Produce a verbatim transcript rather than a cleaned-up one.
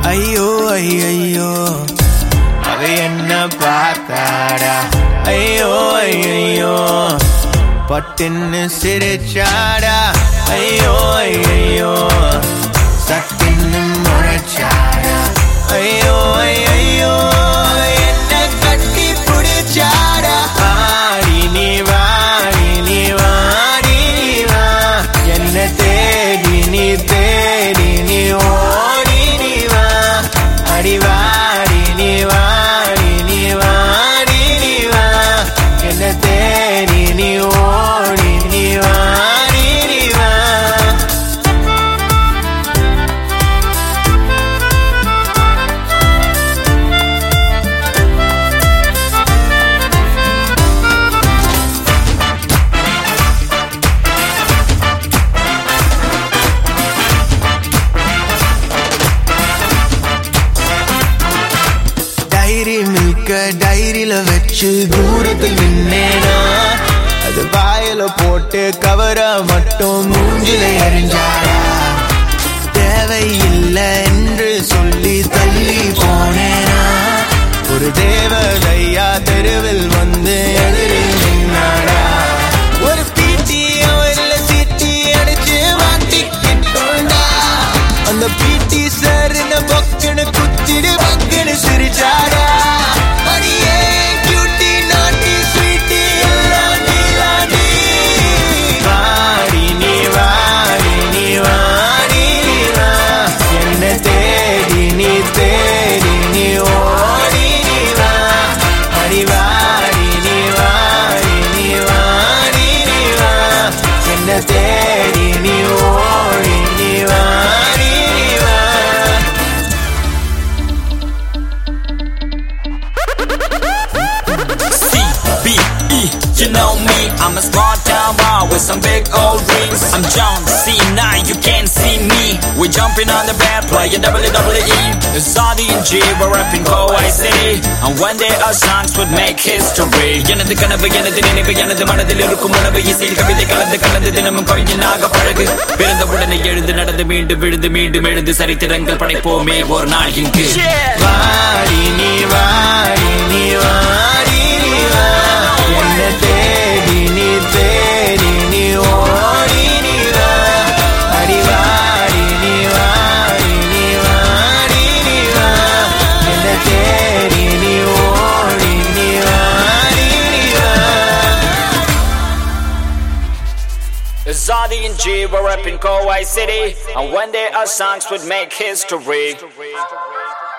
ஐயோ ஐயோ அவ என்ன பார்த்தாடா ஐயோ ஐயோ பட்டுன்னு சிரிச்சாடா ஐயோ ஐயோ சட்டுன்னு முறைச்சாடா ஐயோ ஐயோ என்ன கட்டி பிடிச்சாடா ஆடி நீ வாடி நீ வாடி நீ வா என்ன தேடி நீ தேடி நீ ஓடி நீ வா அடி வாடி நீ வாடி நீ வாடி நீ வா என்ன தேடி நீ ஓடி நீ வாடி நீ வா டைரி மில்க டைரியில வச்சு தூரத்தில் நின்னேனா அது வாயில போட்டு கவர மட்டும் மூஞ்சில எறிஞ்சாடா தேவையில்லை என்று சொல்லி தள்ளி போனேனா ஒரு தேவதையா தெருவில் வந்து எதிரில் நின்னாடா ஒரு பீட்டி அவர்ல சீட்டி அடிச்சு மாட்டிக்கிட்டோண்டா அந்த பீட்டி சாருன்னு பக்குன்னு குத்திடு பக்குன்னு சிரிச்சாடா அடியே கியூட்டி நாட்டி ஸ்வீட்டி எல்லாம் நீலாடி வாடி நீ வாடி நீ வாடி நீ வா என்ன தேடி நீ தேடி நீ ஓடி நீ வா அடி வாடி நீ வாடி நீ வாடி நீ வா என்ன தேடி நீ ஓடி நீ வாடி நீ வா You know me, I'm a small town boy with some big old dreams. I'm John C nine, you can't see me. We're jumping on the bed, playing W W E. It's Saudi and G, we're rapping Kauai City. And one day our songs would make history. எனது கனவு எனது நினைவு எனது மனதில் இருக்கும் உணவு இசையில் கவிதை கலந்து கலந்து தினமும் கவிஞனாக பழகு பிறந்த உடனே எழுந்து நடந்து மீண்டும் விழுந்து மீண்டும் எழுந்து சரித்திரங்கள் படைப்போமே ஒரு நாள் இங்கு வாடி நீ வாடி நீ வாடி நீ வா என்ன தேடி நீ தேடி நீ ஓடி நீ வா அடி வாடி நீ வாடி நீ வாடி நீ வா என்ன தேடி நீ ஓடி நீ வாடி நீ வா Zadi and G, we're rapping Kauai City. And one day our songs would make history.